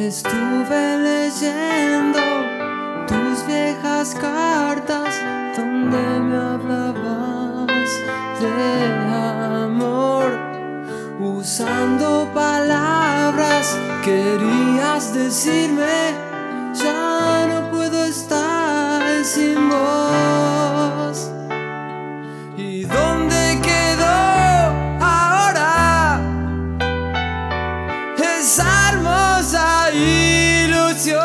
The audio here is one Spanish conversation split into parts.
Estuve leyendo tus viejas cartas donde me hablabas de amor, usando palabras querías decirme: ya no puedo estar sin vos. ¿Y dónde quedó ahora esa hermosa ilusión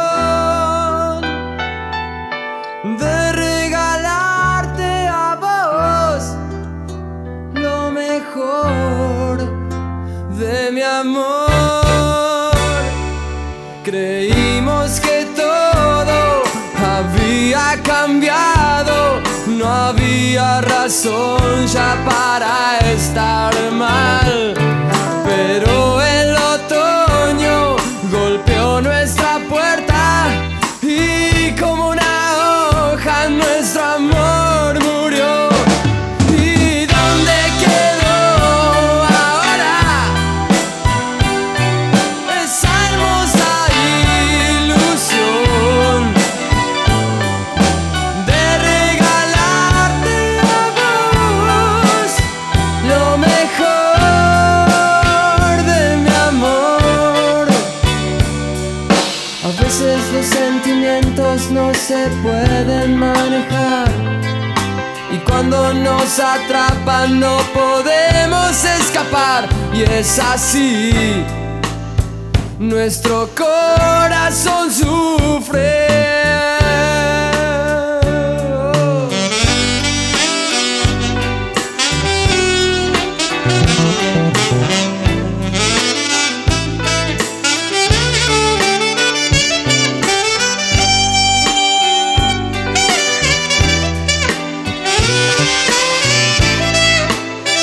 de regalarte a vos lo mejor de mi amor? Creímos que todo había cambiado, no había razón ya para estar mal, pero el otoño golpeó nuestra puerta y como una hoja nuestro amor murió. ¿Y dónde quedó ahora esa hermosa ilusión de regalarte a vos lo mejor de mi amor? A veces los sentimientos no se pueden manejar y cuando nos atrapan no podemos escapar, y es así, nuestro corazón sufre.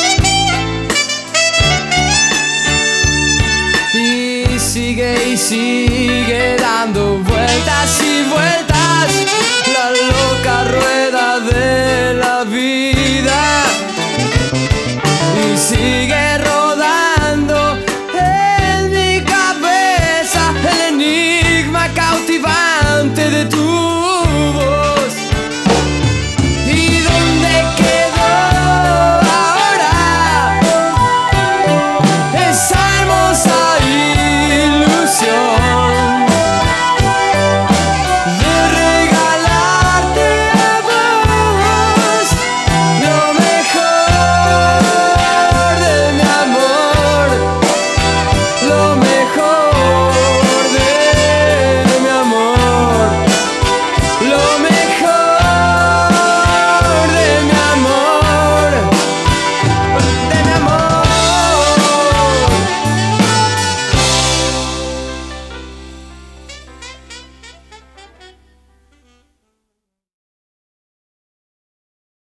Y